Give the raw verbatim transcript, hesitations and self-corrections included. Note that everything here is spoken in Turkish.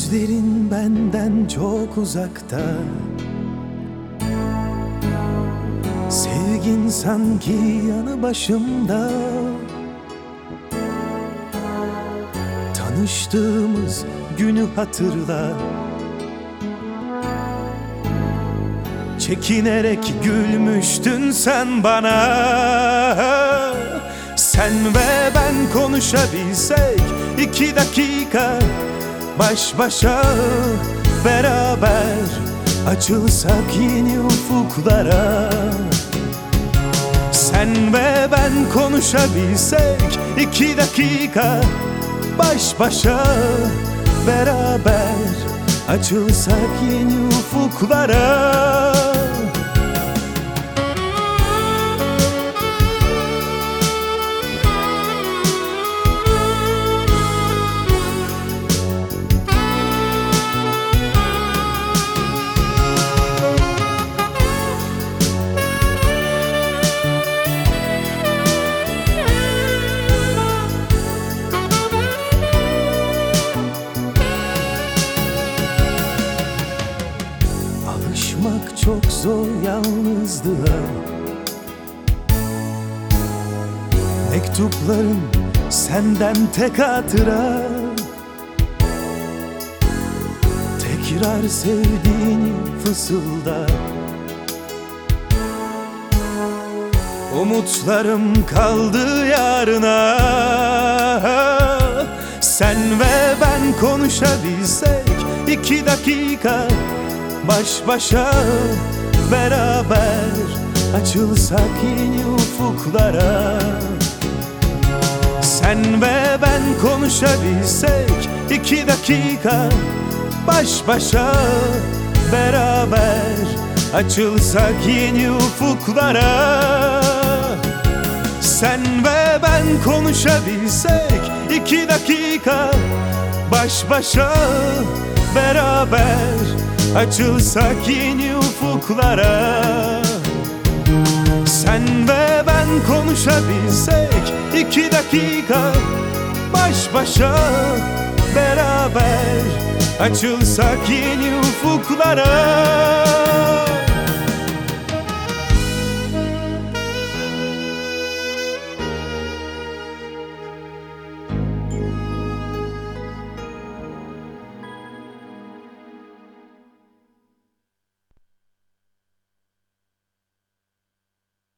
Gözlerin benden çok uzakta, sevgin sanki yanı başımda. Tanıştığımız günü hatırla, çekinerek gülmüştün sen bana. Sen ve ben konuşabilsek iki dakika, baş başa beraber açılsak yeni ufuklara. Sen ve ben konuşabilsek iki dakika, baş başa beraber açılsak yeni ufuklara. Alışmak çok zor yalnızlığa, mektupların senden tek hatıra. Tekrar sevdiğini fısılda, umutlarım kaldı yarına. Sen ve ben konuşabilsek iki dakika, baş başa beraber açılsak yeni ufuklara. Sen ve ben konuşabilsek iki dakika, baş başa beraber açılsak yeni ufuklara. Sen ve ben konuşabilsek iki dakika, baş başa beraber açılsak yeni ufuklara. Sen ve ben konuşabilsek iki dakika, baş başa beraber açılsak yeni ufuklara.